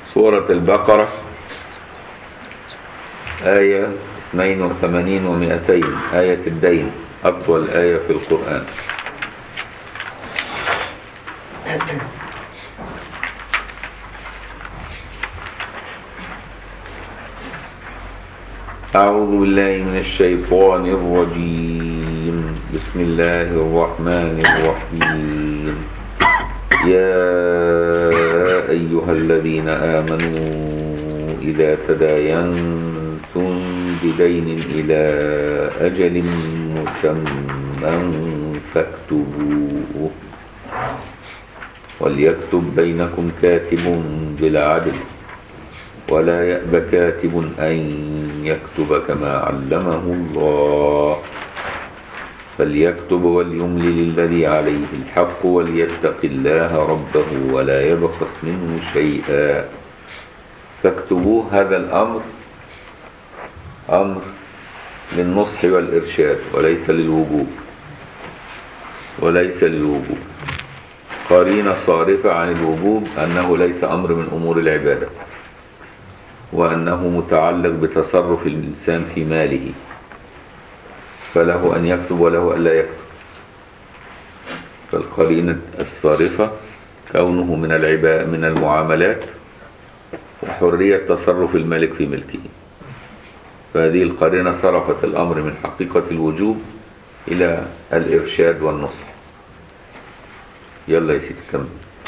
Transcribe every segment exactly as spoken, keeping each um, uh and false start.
سورة البقرة آية اثنين وثمانين ومئتين، آية الدين، أطول آية في القرآن. أعوذ بالله من الشيطان الرجيم. بسم الله الرحمن الرحيم. يا أيها الذين آمنوا إذا تداينتم بدين إلى أجل مسمى فاكتبوه وليكتب بينكم كاتب بالعدل ولا يأب كاتب أن يكتب كما علمه الله فليكتب وليملل الذي عليه الحق وليتق الله ربه ولا يبخس منه شيئا فاكتبوه. هذا الأمر أمر للنصح والإرشاد وليس للوجوب وليس للوجوب قرينة صارفة عن الوجوب أنه ليس أمر من أمور العبادة وأنه متعلق بتصرف الإنسان في ماله فله أن يكتب وله أن لا يكتب. فالقرينة الصارفة كونه من العباء من المعاملات وحرية تصرف المالك في ملكه، فهذه القرينة صرفت الأمر من حقيقة الوجوب إلى الإرشاد والنصح. يلا يا سيدي كمل.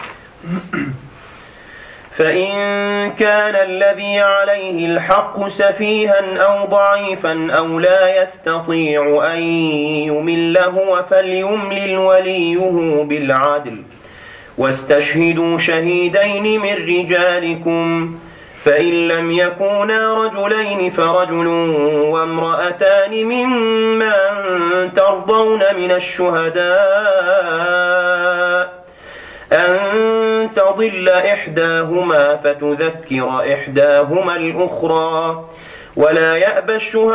فإن كان الذي عليه الحق سفيها أو ضعيفا أو لا يستطيع أن يمل هو فليملل وليه بالعدل واستشهدوا شهيدين من رجالكم فإن لم يكونا رجلين فرجل وامرأتان ممن ترضون من الشهداء أن تضل إحداهما فتذكر إحداهما الأخرى ولا يأبى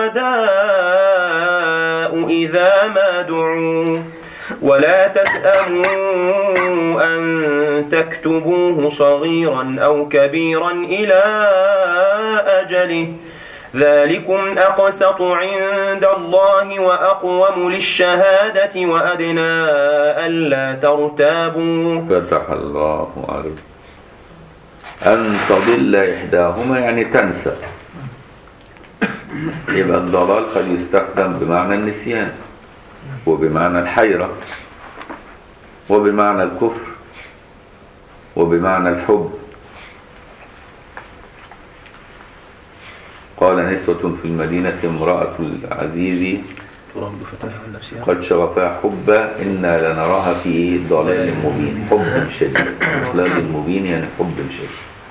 الشهداء إذا ما دعوا ولا تسأموا أن تكتبوه صغيرا أو كبيرا إلى أجله ذلكم أقسط عند الله وأقوم للشهادة وأدنى ألا ترتابوا. فتح الله عليك. أن تضل إحداهما يعني تنسى، يبقى الضلال قد يستخدم بمعنى النسيان وبمعنى الحيرة وبمعنى الكفر وبمعنى الحب. قال نسوة في المدينة امرأة العزيز قد شغفها حبا إنا لنراها في ضلال مبين. حب شديد، ضلال مبين يعني حب شديد.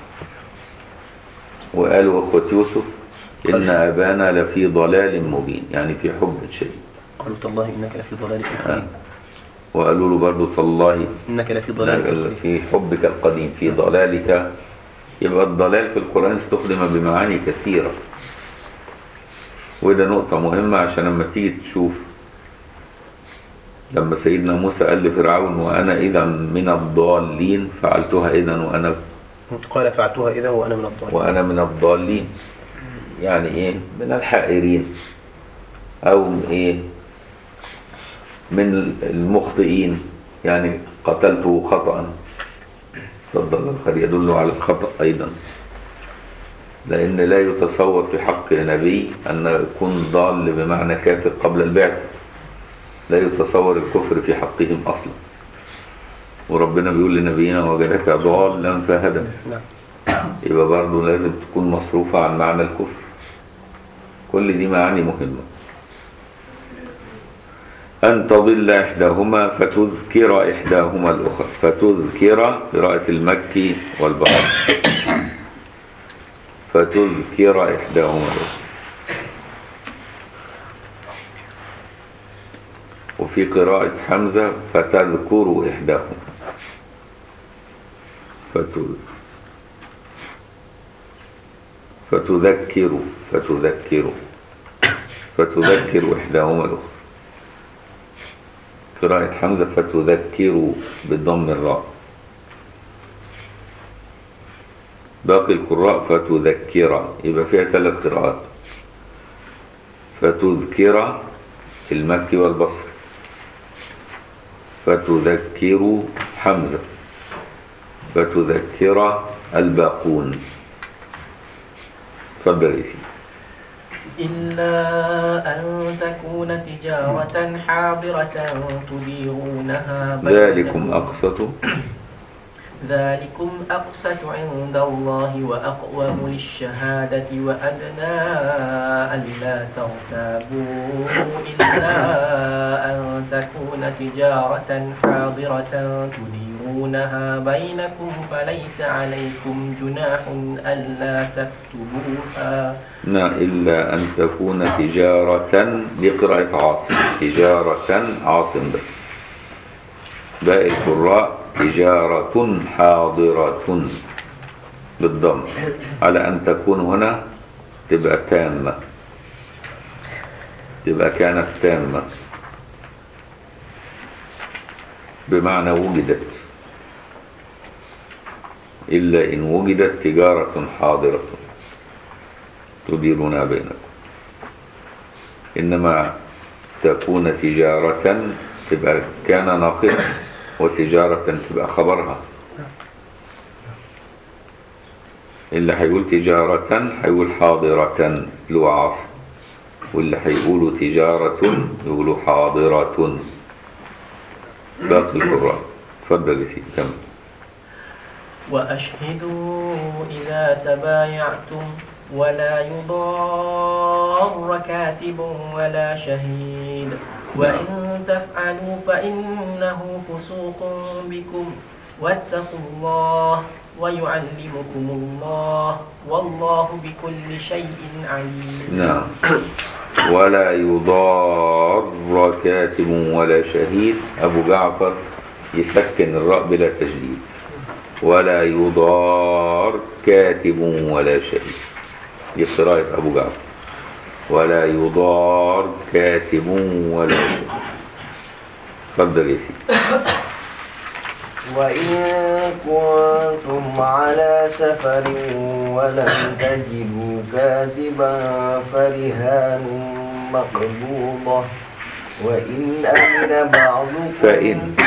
وقالوا أخوة يوسف إن أبانا لفي ضلال مبين يعني في حب شديد. قالوا تالله إنك لفي ضلالك القديم. وقالوا له برضو تالله إنك لفي ضلالك القديم في حبك القديم في ضلالك. يبقى الضلال في القرآن استخدم بمعاني كثيرة، وده نقطة مهمة عشان لما تيجي تشوف لما سيدنا موسى قال لفرعون وأنا إذا من الضالين فعلتها إذا وأنا قال فعلتها إذا وأنا من الضالين وأنا من الضالين يعني إيه من الحائرين أو إيه من المخطئين يعني قتلته خطأ. فالضلال قد يدل على الخطأ أيضا، لأن لا يتصور في حق نبي أن يكون ضال بمعنى كافر قبل البعث، لا يتصور الكفر في حقهم أصلا. وربنا بيقول لنبينا وجدك ضالا فهدى، يبقى برضه لازم تكون مصروفة عن معنى الكفر. كل دي معاني مهمة. أن تضل إحداهما فتذكر إحداهما الأخرى. فتذكر قراءة المكي والبقرة فتذكر إحداهما الأخرى. وفي قراءة حمزة فتذكر إحداهما فتذكر فتذكر فتذكر إحداهما الأخرى. قراءة حمزة فتذكر بالضم الراء. باقي القراء فتذكر، يبقى فيها ثلاث قراءات. فتذكر المكي والبصري، فتذكر حمزة، فتذكر الباقون. تفضل فيه. إلا أن تكون تجارة حاضرة تديرونها ذلكم أقسط ذلكم أقسط عند الله وأقوم للشهادة وأدنى ألا ترتابوا إلا أن تكون تجارة حاضرة تديرونها بينكم فليس عليكم جناح ألا تكتبوها. نعم، إلا أن تكون تجارة لقراءة عاصم، تجارة عاصم بس. باقي القراء تجارة حاضرة بالضم، على أن تكون هنا تبقى تامة، تبقى كانت تامة بمعنى وجدت، إلا إن وجدت تجارة حاضرة تديرونها بينكم. إنما تكون تجارة تبقى كان ناقصا، وتجارة تبقى خبرها. اللي هيقول تجارة هيقول حاضرة لو عاصم، واللي هيقولوا تجارة يقولوا حاضرة. باقي القراء. تفضل فيه كم. وأشهدوا إذا تبايعتم ولا يضار كاتب ولا شهيد وإن تفعلوا فإنه فسوق بكم واتقوا الله ويعلمكم الله والله بكل شيء عليم. نعم. ولا يضار كاتب ولا شهيد، أبو جعفر يسكن الراء بلا تشديد. ولا يضار كاتب ولا شهيد، دي قراءة أبو جعفر. ولا يضار كاتب ولا شهيد. تفضل يا سيدي. وإن كنتم على سفر ولم تجدوا كاتبا فرهان مقبوضة وإن أمن بعضكم فإن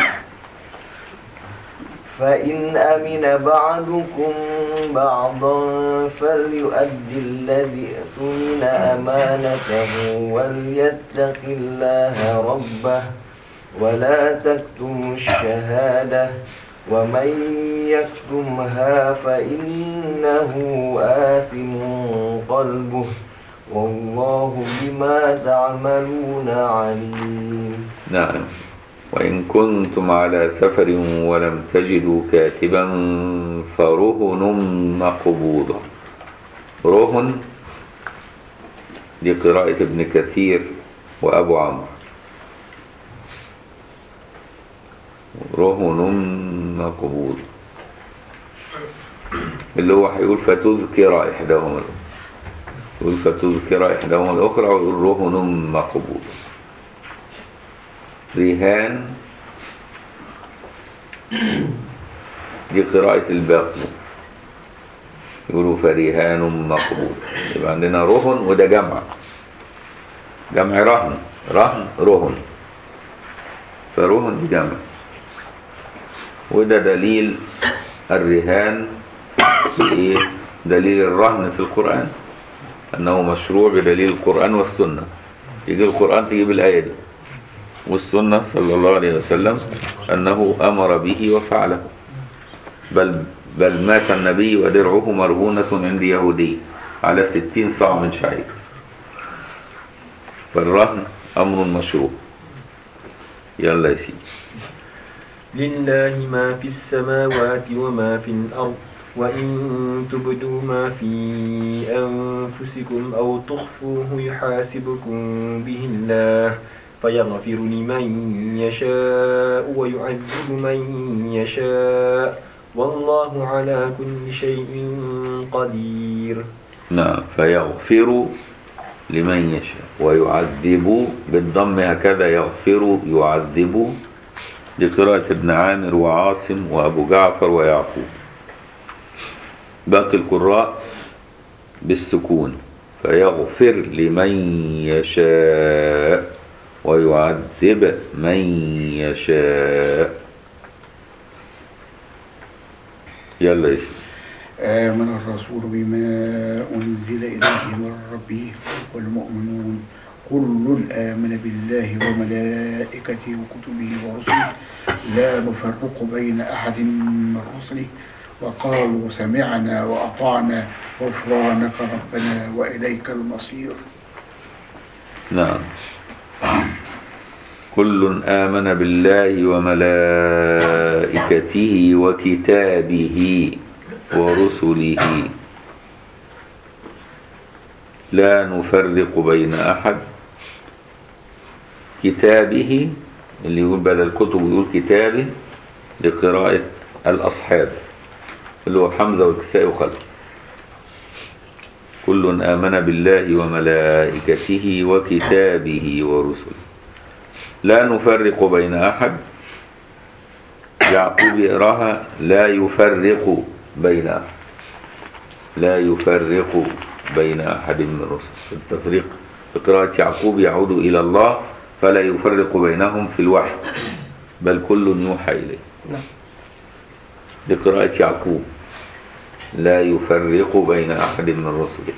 فإن أمن بعضكم بعضا فليؤدي الذي اؤتمن أمانته وليتق الله ربه ولا تكتموا الشهادة ومن يكتمها فإنه آثم قلبه والله بما تعملون عليم. نعم. وإن كنتم على سفر ولم تجدوا كاتبا فرهن مقبوضة. رهن دي قراءة ابن كثير وأبو عمرو. رهن مقبوض اللي هو هيقول فتذكر إحداهما، يقول فتذكر إحداهما الأخرى ويقول رهن مقبوض. رهان دي قراءة الباقي، يقولوا فرهان مقبوض. يبقى عندنا رهن وده جمع، جمع رهن، رهن رهن، فرهن دي جمع. وده دليل الرهان بإيه؟ دليل الرهن في القرآن أنه مشروع بدليل القرآن والسنة. يجي القرآن تجيب الآية دي، والسنة صلى الله عليه وسلم أنه أمر به وفعله. بل بل مات النبي ودرعه مرهونة عند يهودي على ستين صاع من شعير. فالرهن أمر مشروع. يلا يا سيدي. لله ما في السماوات وما في الأرض وإن تبدوا ما في أنفسكم أو تخفوه يحاسبكم به الله فيغفر لمن يشاء ويعذب من يشاء والله على كل شيء قدير. نعم. فيغفر لمن يشاء ويعذب بالضم هكذا، يغفر يعذب. لقراءة ابن عامر وعاصم وأبو جعفر ويعقوب. باقي القراء بالسكون، فيغفر لمن يشاء ويعذب من يشاء. يلا يا شيخ. آمن الرسول بما أنزل إليه من ربه والمؤمنون كل آمن بالله وملائكته وكتبه ورسله لا نفرق بين أحد من رسله وقالوا سمعنا وأطعنا غفرانك ربنا وإليك المصير. نعم. كل آمن بالله وملائكته وكتابه ورسله لا نفرق بين أحد. كتابه اللي يقول بدل الكتب يقول كتابه لقراءة الأصحاب اللي هو حمزة والكسائي وخلف. كل آمن بالله وملائكته وكتابه ورسله لا نفرق بين أحد. يعقوب يقراها لا يفرق بين أحد، لا يفرق بين أحد من الرسل. التفريق في قراءة يعقوب يعود إلى الله فلا يفرق بينهم في الوحي بل كل يوحى إليه. لقراءة يعقوب لا يفرق بين أحد من الرسل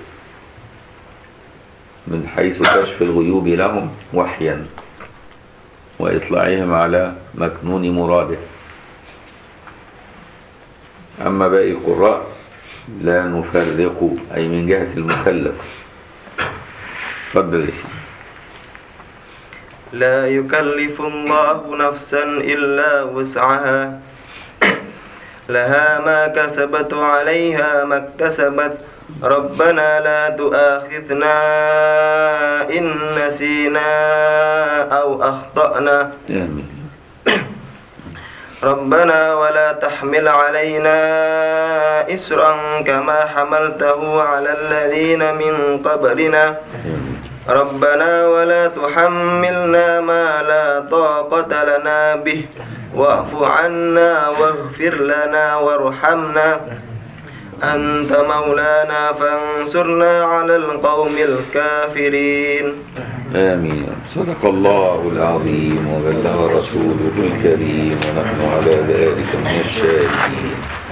من حيث كشف الغيوب لهم وحيا وإطلاعهم على مكنون مراده. أما باقي القراء لا نفرق أي من جهة المكلف. تفضل. لا يكلف الله نفسا إلا وسعها لها ما كسبت وعليها ما اكتسبت ربنا لا تؤاخذنا إن نسينا أو أخطأنا آمين. ربنا ولا تحمل علينا إسرا كما حملته على الذين من قبلنا ربنا ولا تحملنا ما لا طاقة لنا به واعف عنا واغفر لنا وارحمنا أنت مولانا فانصرنا على القوم الكافرين. آمين. صدق الله العظيم وبلغ رسوله الكريم ونحن على ذلك من الشاهدين.